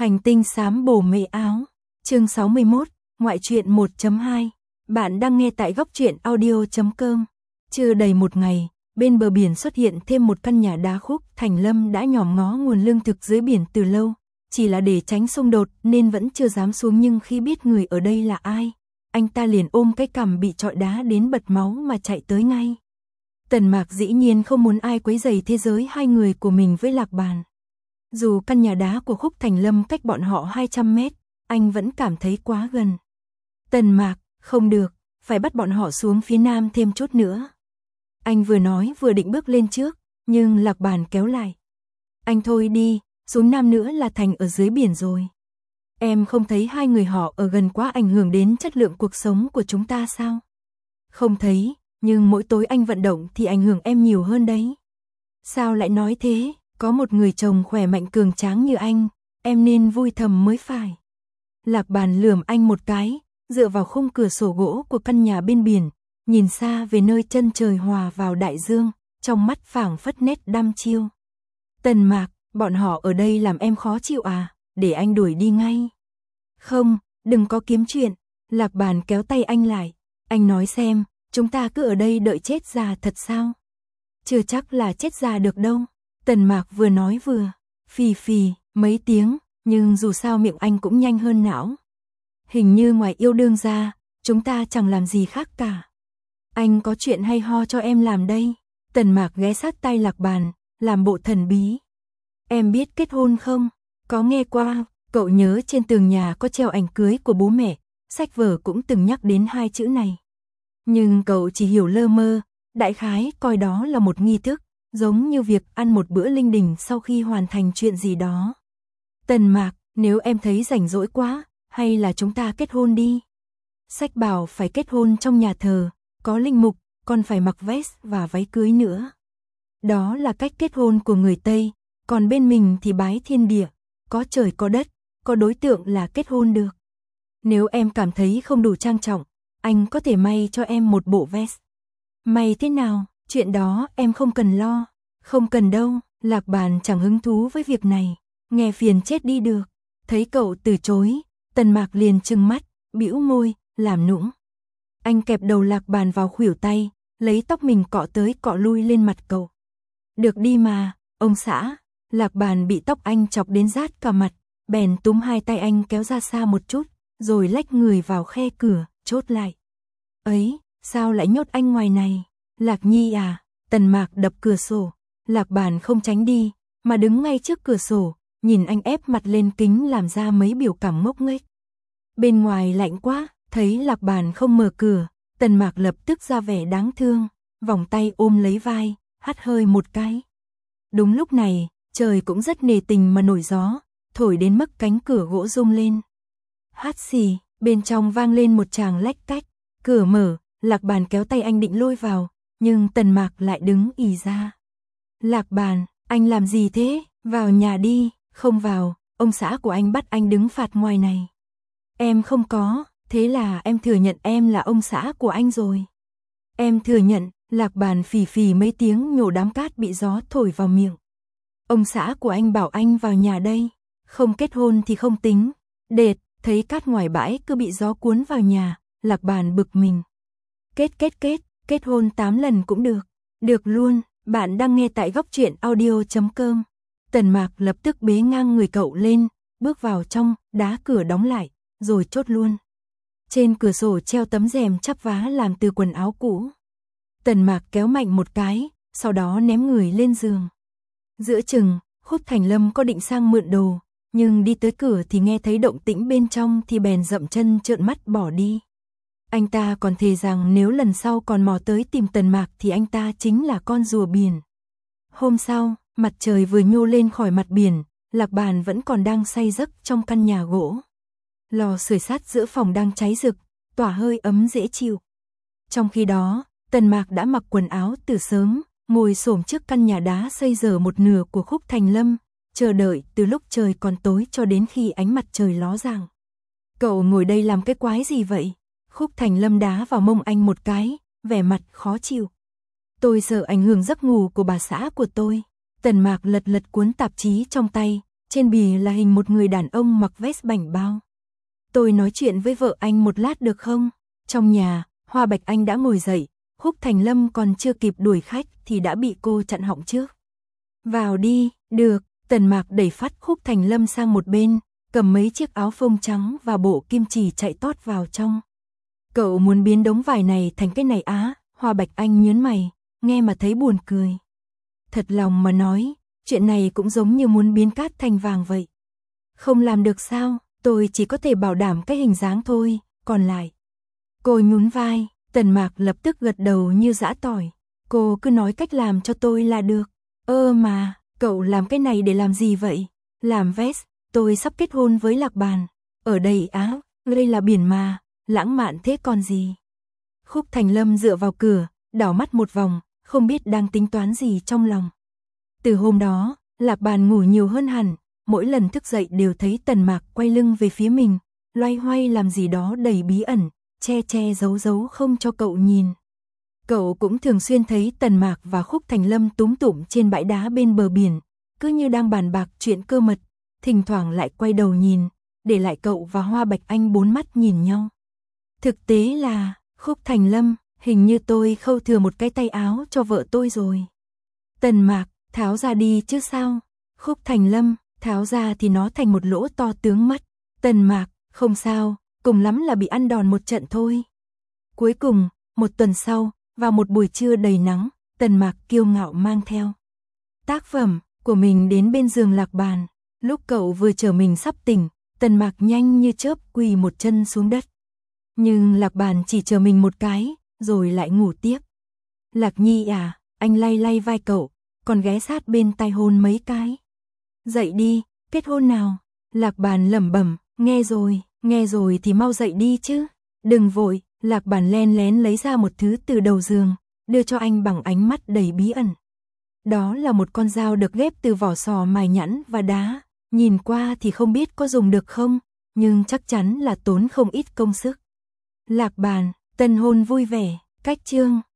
Hành tinh xám bồ mệ áo. Chương 61, ngoại truyện 1.2. Bạn đang nghe tại góc truyện audio.com. Chưa đầy một ngày, bên bờ biển xuất hiện thêm một căn nhà đá. Khúc Thành Lâm đã nhòm ngó nguồn lương thực dưới biển từ lâu, chỉ là để tránh xung đột nên vẫn chưa dám xuống, nhưng khi biết người ở đây là ai, anh ta liền ôm cái cằm bị trọi đá đến bật máu mà chạy tới ngay. Tần Mạc dĩ nhiên không muốn ai quấy rầy thế giới hai người của mình với Lạc Bàn. Dù căn nhà đá của Khúc Thành Lâm cách bọn họ 200 mét, anh vẫn cảm thấy quá gần. Tần Mạc, không được, phải bắt bọn họ xuống phía nam thêm chút nữa. Anh vừa nói vừa định bước lên trước, nhưng Lạc Bàn kéo lại. Anh thôi đi, xuống nam nữa là thành ở dưới biển rồi. Em không thấy hai người họ ở gần quá ảnh hưởng đến chất lượng cuộc sống của chúng ta sao? Không thấy, nhưng mỗi tối anh vận động thì ảnh hưởng em nhiều hơn đấy. Sao lại nói thế? Có một người chồng khỏe mạnh cường tráng như anh, em nên vui thầm mới phải. Lạc Bàn lườm anh một cái, dựa vào khung cửa sổ gỗ của căn nhà bên biển, nhìn xa về nơi chân trời hòa vào đại dương, trong mắt phảng phất nét đăm chiêu. Tần Mạc, bọn họ ở đây làm em khó chịu à, để anh đuổi đi ngay. Không, đừng có kiếm chuyện. Lạc Bàn kéo tay anh lại. Anh nói xem, chúng ta cứ ở đây đợi chết già thật sao? Chưa chắc là chết già được đâu. Tần Mạc vừa nói vừa phì phì mấy tiếng, nhưng dù sao miệng anh cũng nhanh hơn não. Hình như ngoài yêu đương ra, chúng ta chẳng làm gì khác cả. Anh có chuyện hay ho cho em làm đây. Tần Mạc ghé sát tay Lạc Bàn, làm bộ thần bí. Em biết kết hôn không? Có nghe qua, cậu nhớ trên tường nhà có treo ảnh cưới của bố mẹ, sách vở cũng từng nhắc đến hai chữ này. Nhưng cậu chỉ hiểu lơ mơ, đại khái coi đó là một nghi thức, giống như việc ăn một bữa linh đình sau khi hoàn thành chuyện gì đó. Tần Mạc, nếu em thấy rảnh rỗi quá, hay là chúng ta kết hôn đi. Sách bảo phải kết hôn trong nhà thờ, có linh mục, còn phải mặc vest và váy cưới nữa. Đó là cách kết hôn của người Tây, còn bên mình thì bái thiên địa, có trời có đất, có đối tượng là kết hôn được. Nếu em cảm thấy không đủ trang trọng, anh có thể may cho em một bộ vest. May thế nào, chuyện đó em không cần lo. Không cần đâu, Lạc Bàn chẳng hứng thú với việc này, nghe phiền chết đi được. Thấy cậu từ chối, Tần Mạc liền trừng mắt, bĩu môi, làm nũng. Anh kẹp đầu Lạc Bàn vào khuỷu tay, lấy tóc mình cọ tới cọ lui lên mặt cậu. Được đi mà, ông xã. Lạc Bàn bị tóc anh chọc đến rát cả mặt, bèn túm hai tay anh kéo ra xa một chút, rồi lách người vào khe cửa, chốt lại. Ấy, sao lại nhốt anh ngoài này? Lạc Nhi à? Tần Mạc đập cửa sổ. Lạc Bàn không tránh đi, mà đứng ngay trước cửa sổ, nhìn anh ép mặt lên kính làm ra mấy biểu cảm ngốc nghếch. Bên ngoài lạnh quá, thấy Lạc Bàn không mở cửa, Tần Mạc lập tức ra vẻ đáng thương, vòng tay ôm lấy vai, hắt hơi một cái. Đúng lúc này, trời cũng rất nề tình mà nổi gió, thổi đến mức cánh cửa gỗ rung lên. Hát xì, bên trong vang lên một tràng lách cách, cửa mở, Lạc Bàn kéo tay anh định lôi vào, nhưng Tần Mạc lại đứng ì ra. Lạc Bàn, anh làm gì thế? Vào nhà đi. Không vào, ông xã của anh bắt anh đứng phạt ngoài này. Em không có, thế là em thừa nhận em là ông xã của anh rồi. Em thừa nhận. Lạc Bàn phì phì mấy tiếng nhổ đám cát bị gió thổi vào miệng. Ông xã của anh bảo anh vào nhà đây, không kết hôn thì không tính. Đệt, thấy cát ngoài bãi cứ bị gió cuốn vào nhà, Lạc Bàn bực mình. Kết hôn 8 lần cũng được. Được luôn, bạn đang nghe tại góc truyện audio.com. Tần Mạc lập tức bế ngang người cậu lên, bước vào trong, đá cửa đóng lại, rồi chốt luôn. Trên cửa sổ treo tấm rèm chắp vá làm từ quần áo cũ. Tần Mạc kéo mạnh một cái, sau đó ném người lên giường. Giữa chừng, Khúc Thành Lâm có định sang mượn đồ, nhưng đi tới cửa thì nghe thấy động tĩnh bên trong thì bèn dậm chân trợn mắt bỏ đi. Anh ta còn thề rằng nếu lần sau còn mò tới tìm Tần Mạc thì anh ta chính là con rùa biển. Hôm sau, mặt trời vừa nhô lên khỏi mặt biển, Lạc Bàn vẫn còn đang say giấc trong căn nhà gỗ. Lò sưởi sắt giữa phòng đang cháy rực, tỏa hơi ấm dễ chịu. Trong khi đó, Tần Mạc đã mặc quần áo từ sớm, ngồi xổm trước căn nhà đá xây dở một nửa của Khúc Thành Lâm, chờ đợi từ lúc trời còn tối cho đến khi ánh mặt trời ló dạng. Cậu ngồi đây làm cái quái gì vậy? Khúc Thành Lâm đá vào mông anh một cái, vẻ mặt khó chịu. Tôi sợ ảnh hưởng giấc ngủ của bà xã của tôi. Tần Mạc lật lật cuốn tạp chí trong tay, trên bìa là hình một người đàn ông mặc vest bảnh bao. Tôi nói chuyện với vợ anh một lát được không? Trong nhà, Hoa Bạch Anh đã ngồi dậy, Khúc Thành Lâm còn chưa kịp đuổi khách thì đã bị cô chặn họng trước. Vào đi, được, Tần Mạc đẩy phát Khúc Thành Lâm sang một bên, cầm mấy chiếc áo phông trắng và bộ kim chỉ chạy tót vào trong. Cậu muốn biến đống vải này thành cái này á? Hoa Bạch Anh nhớn mày, nghe mà thấy buồn cười. Thật lòng mà nói, chuyện này cũng giống như muốn biến cát thành vàng vậy. Không làm được sao, tôi chỉ có thể bảo đảm cái hình dáng thôi, còn lại. Cô nhún vai, Tần Mạc lập tức gật đầu như giã tỏi. Cô cứ nói cách làm cho tôi là được. Mà, cậu làm cái này để làm gì vậy? Làm vest, tôi sắp kết hôn với Lạc Bàn. Ở đây á, đây là biển mà, lãng mạn thế còn gì. Khúc Thành Lâm dựa vào cửa, đảo mắt một vòng, không biết đang tính toán gì trong lòng. Từ hôm đó, Lạc Bàn ngủ nhiều hơn hẳn, mỗi lần thức dậy đều thấy Tần Mạc quay lưng về phía mình, loay hoay làm gì đó đầy bí ẩn, che che giấu giấu không cho cậu nhìn. Cậu cũng thường xuyên thấy Tần Mạc và Khúc Thành Lâm túm tụm trên bãi đá bên bờ biển, cứ như đang bàn bạc chuyện cơ mật, thỉnh thoảng lại quay đầu nhìn, để lại cậu và Hoa Bạch Anh bốn mắt nhìn nhau. Thực tế là, Khúc Thành Lâm, hình như tôi khâu thừa một cái tay áo cho vợ tôi rồi. Tần Mạc, tháo ra đi chứ sao? Khúc Thành Lâm, tháo ra thì nó thành một lỗ to tướng mắt. Tần Mạc, không sao, cùng lắm là bị ăn đòn một trận thôi. Cuối cùng, một tuần sau, vào một buổi trưa đầy nắng, Tần Mạc kiêu ngạo mang theo tác phẩm của mình đến bên giường Lạc Bàn. Lúc cậu vừa chờ mình sắp tỉnh, Tần Mạc nhanh như chớp quỳ một chân xuống đất. Nhưng Lạc Bàn chỉ chờ mình một cái, rồi lại ngủ tiếp. Lạc Nhi à, anh lay lay vai cậu, còn ghé sát bên tai hôn mấy cái. Dậy đi, kết hôn nào. Lạc Bàn lẩm bẩm, nghe rồi thì mau dậy đi chứ. Đừng vội, Lạc Bàn len lén lấy ra một thứ từ đầu giường, đưa cho anh bằng ánh mắt đầy bí ẩn. Đó là một con dao được ghép từ vỏ sò mài nhẵn và đá, nhìn qua thì không biết có dùng được không, nhưng chắc chắn là tốn không ít công sức. Lạc Bàn, tân hôn vui vẻ, cách chương